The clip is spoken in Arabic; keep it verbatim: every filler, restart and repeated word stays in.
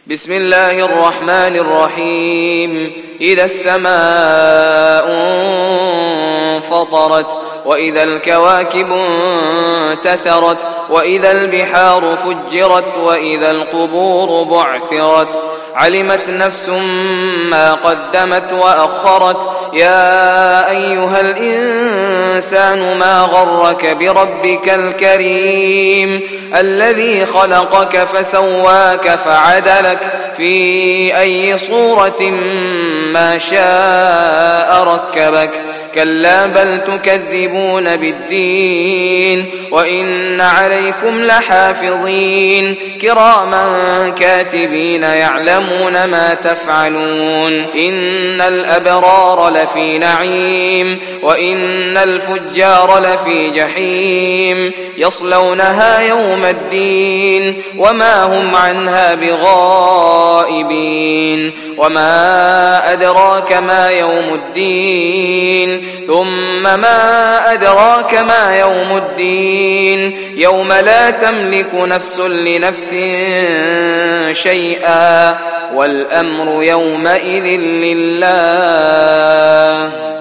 بسم الله الرحمن الرحيم إذا السماء انفطرت وإذا الكواكب انتثرت وإذا البحار فجرت وإذا القبور بعثرت علمت نفس ما قدمت وأخرت يا أيها الإنسان ما غرك بربك الكريم الذي خلقك فسواك فعدلك في أي صورة ما شاء ركبك كلا بل تكذبون بالدين وإن عليكم لحافظين كراما كاتبين يعلمون ما تفعلون إن الأبرار لفي نعيم وإن الفجار لفي جحيم يصلونها يوم الدين وما هم عنها بغائبين وما أدراك ما يوم الدين ثم ما أدراك ما يوم الدين يوم لا تملك نفس لنفس شيئا والأمر يومئذ لله.